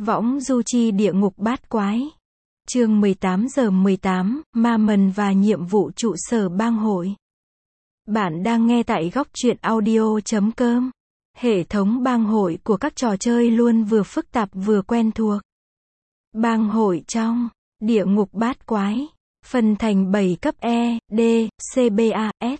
Võng du chi địa ngục bát quái. Chương 18:18, Ma Mần và nhiệm vụ trụ sở bang hội. Bạn đang nghe tại góc truyện audio.com. Hệ thống bang hội của các trò chơi luôn vừa phức tạp vừa quen thuộc. Bang hội trong địa ngục bát quái, phân thành 7 cấp E, D, C, B, A, S.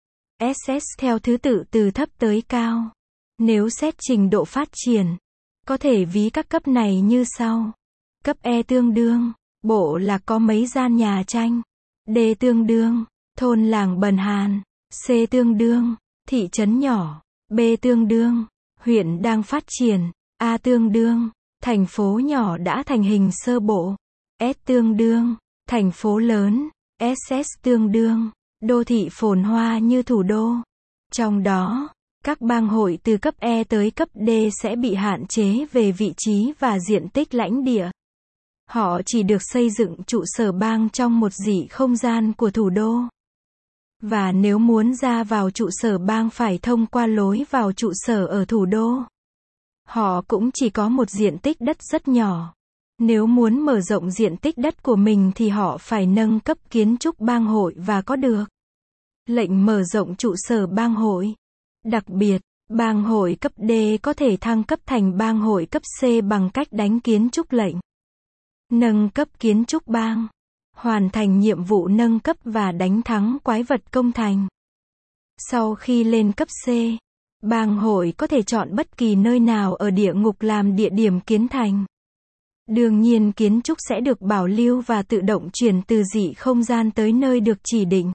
SS theo thứ tự từ thấp tới cao. Nếu xét trình độ phát triển, có thể ví các cấp này như sau. Cấp E tương đương bộ là có mấy gian nhà tranh. D tương đương thôn làng bần hàn. C tương đương thị trấn nhỏ. B tương đương huyện đang phát triển. A tương đương thành phố nhỏ đã thành hình sơ bộ. S tương đương thành phố lớn. SS tương đương đô thị phồn hoa như thủ đô. Trong đó, các bang hội từ cấp E tới cấp D sẽ bị hạn chế về vị trí và diện tích lãnh địa. Họ chỉ được xây dựng trụ sở bang trong một dãy không gian của thủ đô. Và nếu muốn ra vào trụ sở bang phải thông qua lối vào trụ sở ở thủ đô. Họ cũng chỉ có một diện tích đất rất nhỏ. Nếu muốn mở rộng diện tích đất của mình thì họ phải nâng cấp kiến trúc bang hội và có được lệnh mở rộng trụ sở bang hội. Đặc biệt, bang hội cấp D có thể thăng cấp thành bang hội cấp C bằng cách đánh kiến trúc lệnh. Nâng cấp kiến trúc bang. Hoàn thành nhiệm vụ nâng cấp và đánh thắng quái vật công thành. Sau khi lên cấp C, bang hội có thể chọn bất kỳ nơi nào ở địa ngục làm địa điểm kiến thành. Đương nhiên kiến trúc sẽ được bảo lưu và tự động chuyển từ dị không gian tới nơi được chỉ định.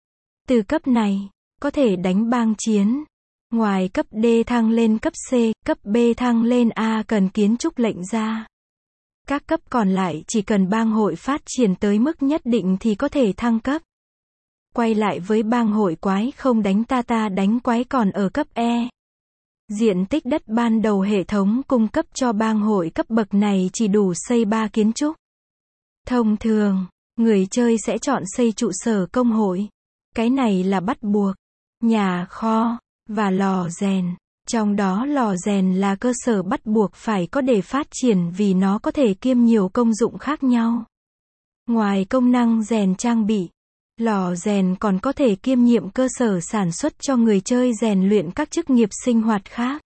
Từ cấp này, có thể đánh bang chiến. Ngoài cấp D thăng lên cấp C, cấp B thăng lên A cần kiến trúc lệnh ra. Các cấp còn lại chỉ cần bang hội phát triển tới mức nhất định thì có thể thăng cấp. Quay lại với bang hội quái không đánh ta đánh quái còn ở cấp E. Diện tích đất ban đầu hệ thống cung cấp cho bang hội cấp bậc này chỉ đủ xây 3 kiến trúc. Thông thường, người chơi sẽ chọn xây trụ sở công hội. Cái này là bắt buộc. Nhà kho và lò rèn. Trong đó lò rèn là cơ sở bắt buộc phải có để phát triển vì nó có thể kiêm nhiều công dụng khác nhau. Ngoài công năng rèn trang bị, lò rèn còn có thể kiêm nhiệm cơ sở sản xuất cho người chơi rèn luyện các chức nghiệp sinh hoạt khác.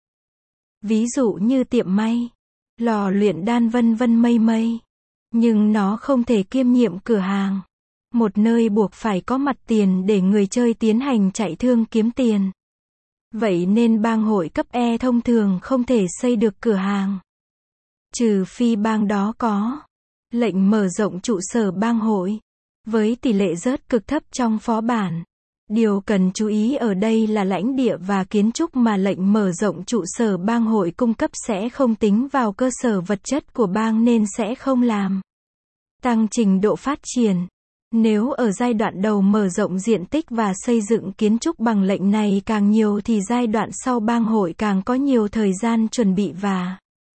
Ví dụ như tiệm may, lò luyện đan vân vân mây mây. Nhưng nó không thể kiêm nhiệm cửa hàng. Một nơi buộc phải có mặt tiền để người chơi tiến hành chạy thương kiếm tiền. Vậy nên bang hội cấp E thông thường không thể xây được cửa hàng. Trừ phi bang đó có lệnh mở rộng trụ sở bang hội. Với tỷ lệ rớt cực thấp trong phó bản. Điều cần chú ý ở đây là lãnh địa và kiến trúc mà lệnh mở rộng trụ sở bang hội cung cấp sẽ không tính vào cơ sở vật chất của bang nên sẽ không làm tăng trình độ phát triển. Nếu ở giai đoạn đầu mở rộng diện tích và xây dựng kiến trúc bằng lệnh này càng nhiều thì giai đoạn sau bang hội càng có nhiều thời gian chuẩn bị và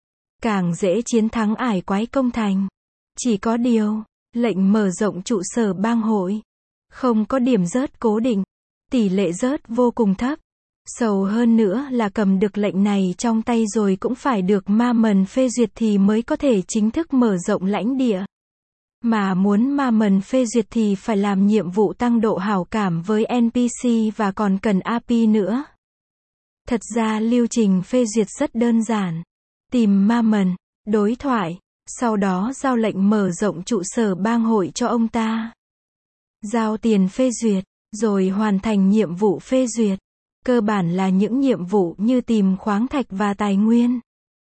càng dễ chiến thắng ải quái công thành. Chỉ có điều, lệnh mở rộng trụ sở bang hội không có điểm rớt cố định, tỷ lệ rớt vô cùng thấp. Sầu hơn nữa là cầm được lệnh này trong tay rồi cũng phải được Ma Mần phê duyệt thì mới có thể chính thức mở rộng lãnh địa. Mà muốn Ma Mần phê duyệt thì phải làm nhiệm vụ tăng độ hảo cảm với NPC và còn cần API nữa. Thật ra lưu trình phê duyệt rất đơn giản. Tìm Ma Mần, đối thoại, sau đó giao lệnh mở rộng trụ sở bang hội cho ông ta. Giao tiền phê duyệt, rồi hoàn thành nhiệm vụ phê duyệt. Cơ bản là những nhiệm vụ như tìm khoáng thạch và tài nguyên.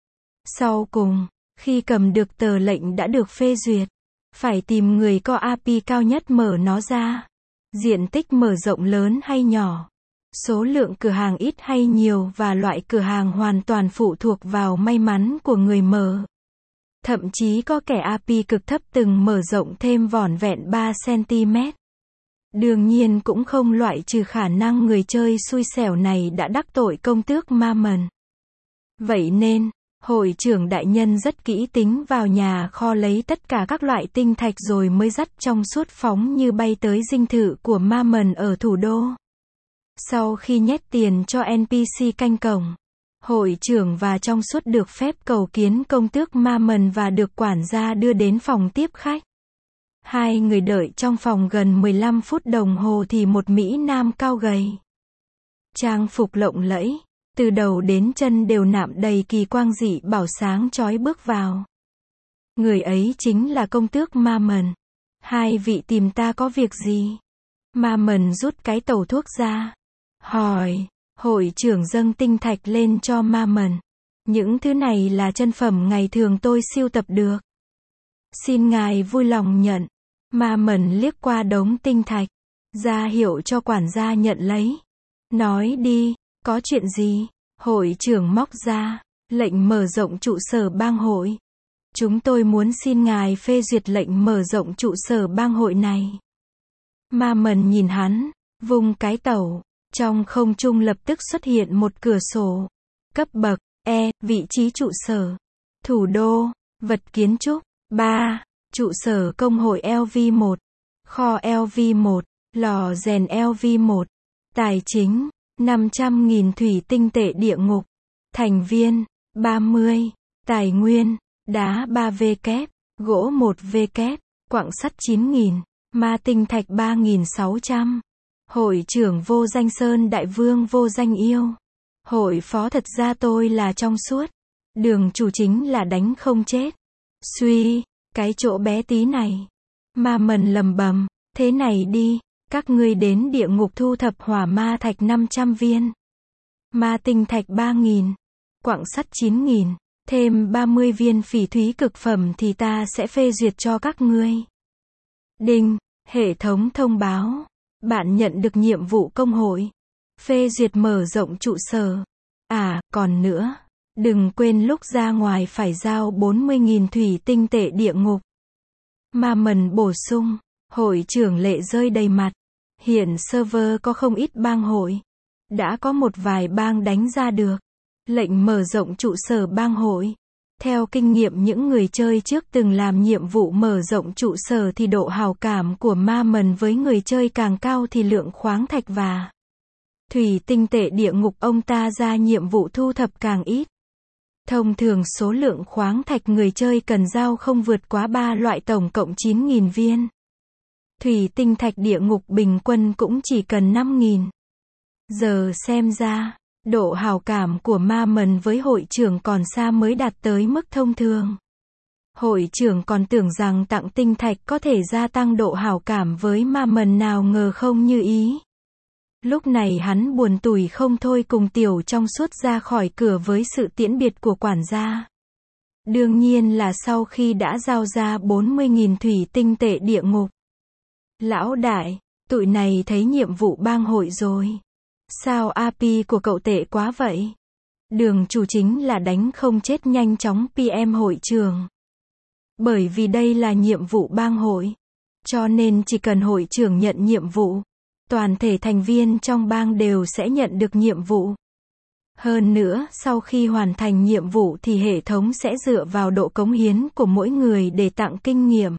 Sau cùng, khi cầm được tờ lệnh đã được phê duyệt, phải tìm người có API cao nhất mở nó ra. Diện tích mở rộng lớn hay nhỏ, số lượng cửa hàng ít hay nhiều và loại cửa hàng hoàn toàn phụ thuộc vào may mắn của người mở. Thậm chí có kẻ API cực thấp từng mở rộng thêm vỏn vẹn 3 cm. Đương nhiên cũng không loại trừ khả năng người chơi xui xẻo này đã đắc tội công tước Ma Mần. Vậy nên, hội trưởng đại nhân rất kỹ tính vào nhà kho lấy tất cả các loại tinh thạch rồi mới dắt trong suốt phóng như bay tới dinh thự của Ma Mần ở thủ đô. Sau khi nhét tiền cho NPC canh cổng, Hội trưởng và trong suốt được phép cầu kiến công tước Ma Mần và được quản gia đưa đến phòng tiếp khách. Hai người đợi trong phòng gần 15 phút đồng hồ thì một Mỹ Nam cao gầy, trang phục lộng lẫy, từ đầu đến chân đều nạm đầy kỳ quang dị bảo sáng chói bước vào. Người ấy chính là công tước Ma Mần. Hai vị tìm ta có việc gì? Ma Mần rút cái tẩu thuốc ra, hỏi. Hội trưởng dâng tinh thạch lên cho Ma Mần. Những thứ này là chân phẩm ngày thường tôi sưu tập được. Xin ngài vui lòng nhận. Ma Mần liếc qua đống tinh thạch, ra hiệu cho quản gia nhận lấy. Nói đi, có chuyện gì? Hội trưởng móc ra lệnh mở rộng trụ sở bang hội. Chúng tôi muốn xin ngài phê duyệt lệnh mở rộng trụ sở bang hội này. Ma Mần nhìn hắn, vung cái tẩu. Trong không trung lập tức xuất hiện một cửa sổ. Cấp bậc E, vị trí trụ sở. Thủ đô, vật kiến trúc. 3. Trụ sở công hội LV1. Kho LV1. Lò rèn LV1. Tài chính, 500.000 thủy tinh tệ địa ngục. Thành viên, 30. Tài nguyên, đá 3V kép, gỗ 1V kép, quặng sắt 9.000, ma tinh thạch 3.600. Hội trưởng Vô Danh Sơn Đại Vương Vô Danh Yêu. Hội phó thật ra tôi là trong suốt. Đường chủ chính là đánh không chết. Suy, cái chỗ bé tí này. Ma Mần lầm bầm, thế này đi, các ngươi đến địa ngục thu thập hỏa ma thạch 500 viên. Ma tinh thạch 3.000, quặng sắt 9.000, thêm 30 viên phỉ thúy cực phẩm thì ta sẽ phê duyệt cho các ngươi. Đinh, hệ thống thông báo. Bạn nhận được nhiệm vụ công hội. Phê duyệt mở rộng trụ sở. À, còn nữa. Đừng quên lúc ra ngoài phải giao 40.000 thủy tinh tệ địa ngục. Ma Mần bổ sung. Hội trưởng lệ rơi đầy mặt. Hiện server có không ít bang hội. Đã có một vài bang đánh ra được lệnh mở rộng trụ sở bang hội. Theo kinh nghiệm những người chơi trước từng làm nhiệm vụ mở rộng trụ sở thì độ hào cảm của Ma Mần với người chơi càng cao thì lượng khoáng thạch và thủy tinh tệ địa ngục ông ta ra nhiệm vụ thu thập càng ít. Thông thường số lượng khoáng thạch người chơi cần giao không vượt quá 3 loại tổng cộng 9.000 viên. Thủy tinh thạch địa ngục bình quân cũng chỉ cần 5.000. Giờ xem ra, độ hào cảm của Ma Mần với hội trưởng còn xa mới đạt tới mức thông thường. Hội trưởng còn tưởng rằng tặng tinh thạch có thể gia tăng độ hào cảm với Ma Mần, nào ngờ không như ý. Lúc này hắn buồn tủi không thôi cùng tiểu trong suốt ra khỏi cửa với sự tiễn biệt của quản gia. Đương nhiên là sau khi đã giao ra 40.000 thủy tinh tệ địa ngục. Lão đại, tụi này thấy nhiệm vụ bang hội rồi. Sao AP của cậu tệ quá vậy? Đường chủ chính là đánh không chết, nhanh chóng PM hội trưởng. Bởi vì đây là nhiệm vụ bang hội. Cho nên chỉ cần hội trưởng nhận nhiệm vụ, toàn thể thành viên trong bang đều sẽ nhận được nhiệm vụ. Hơn nữa, sau khi hoàn thành nhiệm vụ thì hệ thống sẽ dựa vào độ cống hiến của mỗi người để tặng kinh nghiệm.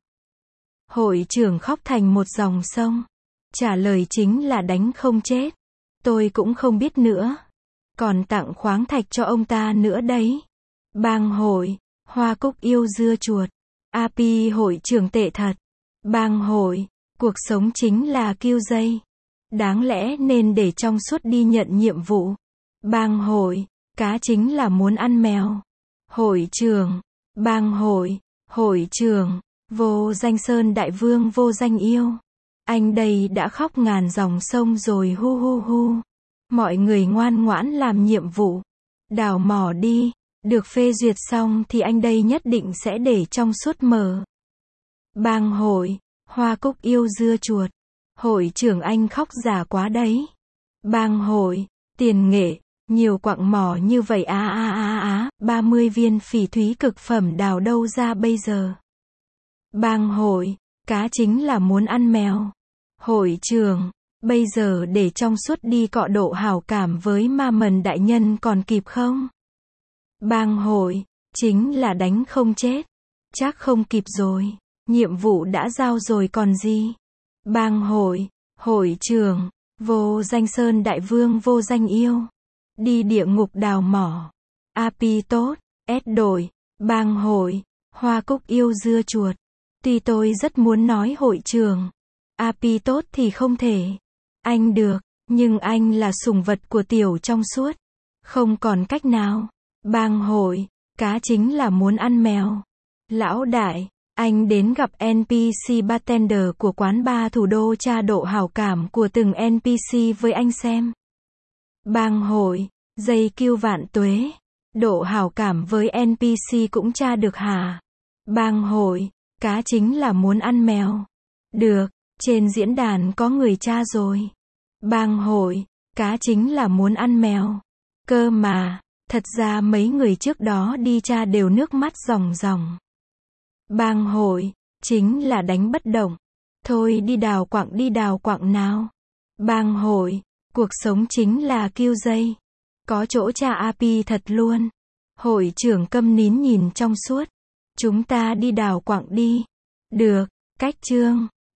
Hội trưởng khóc thành một dòng sông. Trả lời chính là đánh không chết. Tôi cũng không biết nữa. Còn tặng khoáng thạch cho ông ta nữa đấy. Bang hội, hoa cúc yêu dưa chuột. AP hội trưởng tệ thật. Bang hội, cuộc sống chính là kiêu dây. Đáng lẽ nên để trong suốt đi nhận nhiệm vụ. Bang hội, cá chính là muốn ăn mèo. Hội trưởng, bang hội trưởng, Vô Danh Sơn Đại Vương Vô Danh Yêu. Anh đây đã khóc ngàn dòng sông rồi, hu hu hu. Mọi người ngoan ngoãn làm nhiệm vụ. Đào mỏ đi. Được phê duyệt xong thì anh đây nhất định sẽ để trong suốt mở. Bang hội, hoa cúc yêu dưa chuột. Hội trưởng anh khóc giả quá đấy. Bang hội, tiền nghệ, nhiều quặng mỏ như vậy 30 viên phỉ thúy cực phẩm đào đâu ra bây giờ. Bang hội, cá chính là muốn ăn mèo. Hội trưởng, bây giờ để trong suốt đi cọ độ hảo cảm với Ma Mần đại nhân còn kịp không? Bang hội, chính là đánh không chết. Chắc không kịp rồi. Nhiệm vụ đã giao rồi còn gì. Bang hội, hội trưởng, Vô Danh Sơn Đại Vương Vô Danh Yêu. Đi địa ngục đào mỏ. API tốt, S đổi, bang hội, hoa cúc yêu dưa chuột. Tuy tôi rất muốn nói hội trưởng, API tốt thì không thể. Anh được, nhưng anh là sủng vật của tiểu trong suốt. Không còn cách nào. Bang hội, cá chính là muốn ăn mèo. Lão đại, anh đến gặp NPC bartender của quán bar thủ đô tra độ hảo cảm của từng NPC với anh xem. Bang hội, dây kêu vạn tuế. Độ hảo cảm với NPC cũng tra được hả? Bang hội, cá chính là muốn ăn mèo. Được, trên diễn đàn có người tra rồi. Bang hội, cá chính là muốn ăn mèo. Cơ mà, thật ra mấy người trước đó đi tra đều nước mắt ròng ròng. Bang hội, chính là đánh bất động. Thôi đi đào quặng nào. Bang hội, cuộc sống chính là kêu dây. Có chỗ tra API thật luôn. Hội trưởng câm nín nhìn trong suốt. Chúng ta đi đào quặng đi. Được, cách chương.